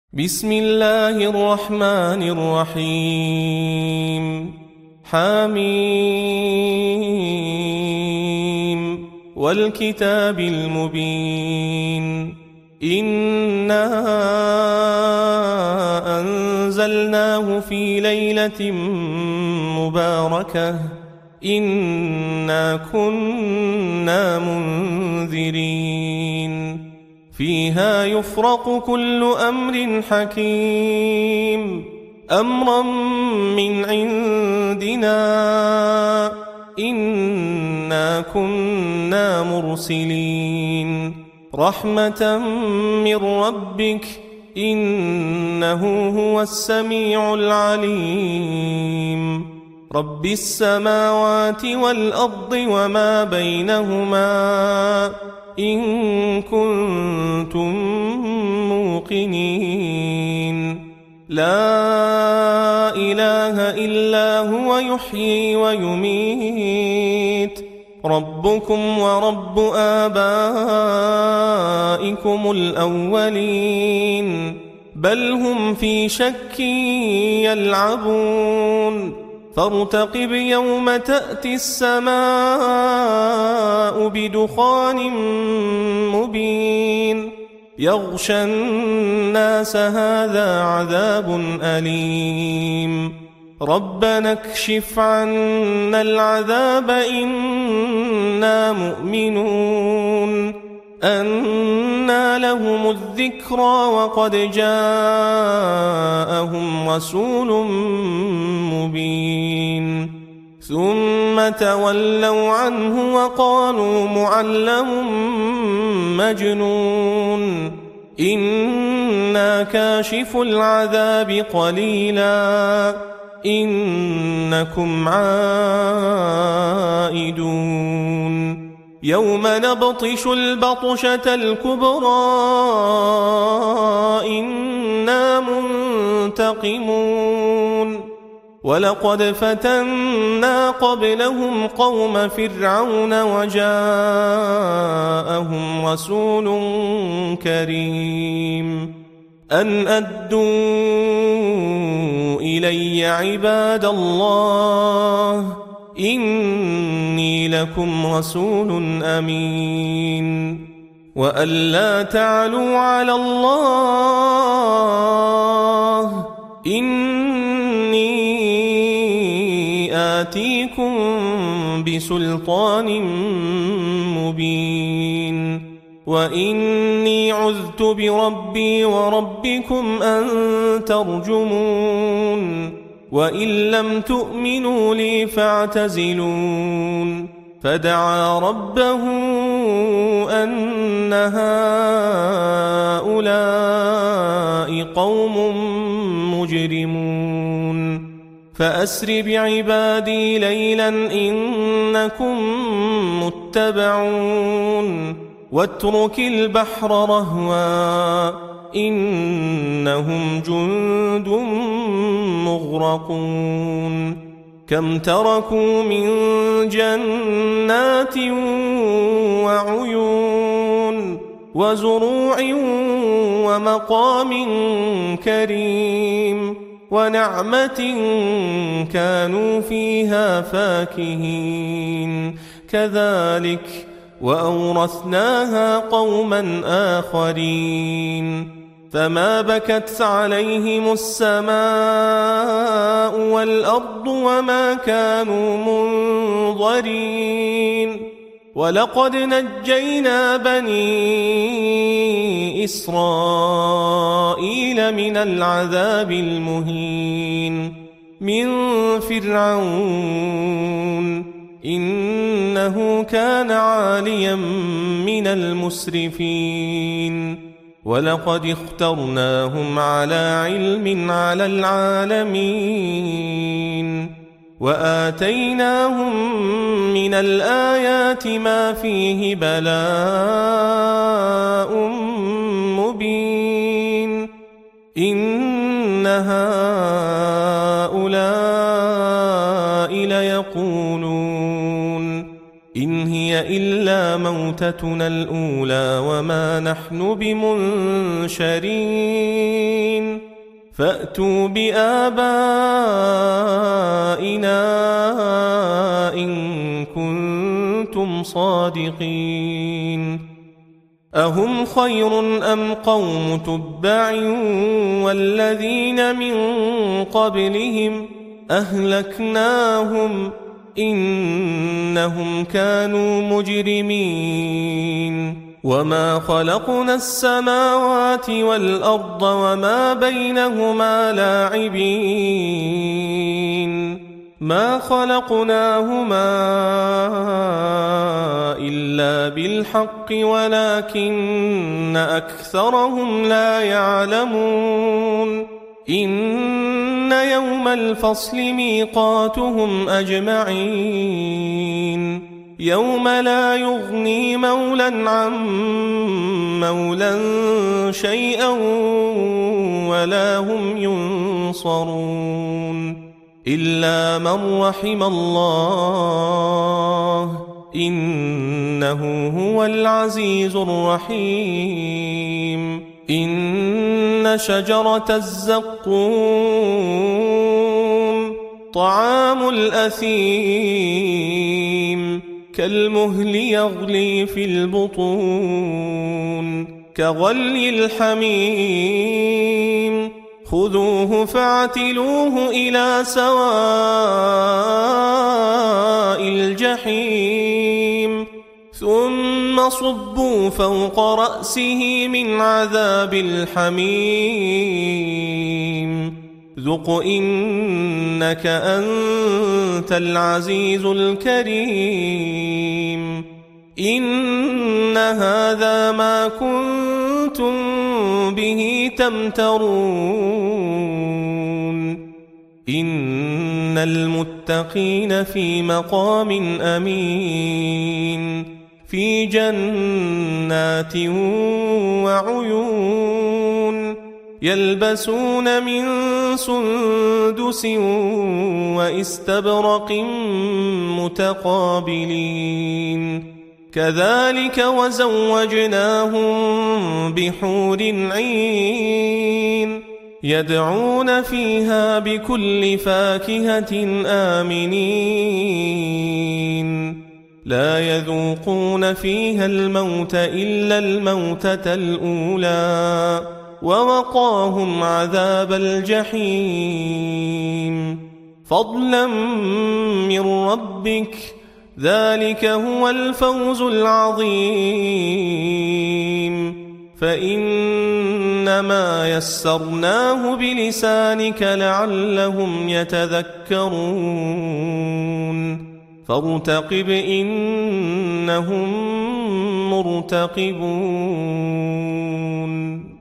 بسم الله الرحمن الرحيم حميم والكتاب المبين إنا أنزلناه في ليلة مباركة إنا كنا منذرين فيها يفرق كل أمر حكيم أمرا من عندنا إنا كنا مرسلين رحمة من ربك إنه هو السميع العليم رب السماوات والأرض وما بينهما إن كنتم موقنين لا إله إلا هو يحيي ويميت ربكم ورب آبائكم الأولين بل هم في شك يلعبون فارتقب يوم تأتي السماء بدخان مبين يغشى الناس هذا عذاب أليم ربنا اكشف عنا العذاب إنا مؤمنون أنى لهم الذكرى وقد جاءهم رسول مبين ثم تولوا عنه وقالوا معلم مجنون إنا كاشف العذاب قليلا إنكم عائدون يوم نبطش البطشة الكبرى إنا منتقمون ولقد فتنا قبلهم قوم فرعون وجاءهم رسول كريم أن أدوا إلي عباد الله إني لكم رسول أمين وأن لا تعلوا على الله إني آتيكم بسلطان مبين وإني عذت بربي وربكم أن ترجمون وإن لم تؤمنوا لي فاعتزلون فدعا ربه أن هؤلاء قوم مجرمون فأسر بعبادي ليلا إنكم متبعون واترك البحر رهوا إنهم جند مغرقون كم تركوا من جنات وعيون وزروع ومقام كريم ونعمة كانوا فيها فاكهين كذلك وأورثناها قوما آخرين فما بكت عليهم السماء والأرض وما كانوا منظرين ولقد نجينا بني إسرائيل من العذاب المهين من فرعون إنه كان عاليا من المسرفين ولقد اخترناهم على علم على العالمين وآتيناهم من الآيات ما فيه بلاء مبين إن هؤلاء ليقولون إن هي إلا موتتنا الأولى وما نحن بمنشرين فأتوا بآبائنا إن كنتم صادقين أهم خير أم قوم تبع والذين من قبلهم أهلكناهم إنهم كانوا مجرمين وما خلقنا السماوات والأرض وما بينهما لاعبين ما خلقناهما إلا بالحق ولكن أكثرهم لا يعلمون إن يوم الفصل ميقاتهم أجمعين يوم لا يغني مولى عن مولى شيئا ولا هم ينصرون إلا من رحم الله إنه هو العزيز الرحيم إن شجرة الزقوم طعام الأثيم كالمهل يغلي في البطون كغلي الحميم خذوه فاعتلوه إلى سواء الجحيم ثم صبوا فوق رأسه من عذاب الحميم ذق إنك أنت العزيز الكريم إن هذا ما كنتم به تمترون إن المتقين في مقام أمين في جنات وعيون يلبسون من سندس وإستبرق متقابلين كذلك وزوجناهم بحور عين يدعون فيها بكل فاكهة آمنين لا يذوقون فيها الموت إلا الموتة الأولى ووقاهم عذاب الجحيم فضلا من ربك ذلك هو الفوز العظيم فإنما يسرناه بلسانك لعلهم يتذكرون فارتقب إنهم مرتقبون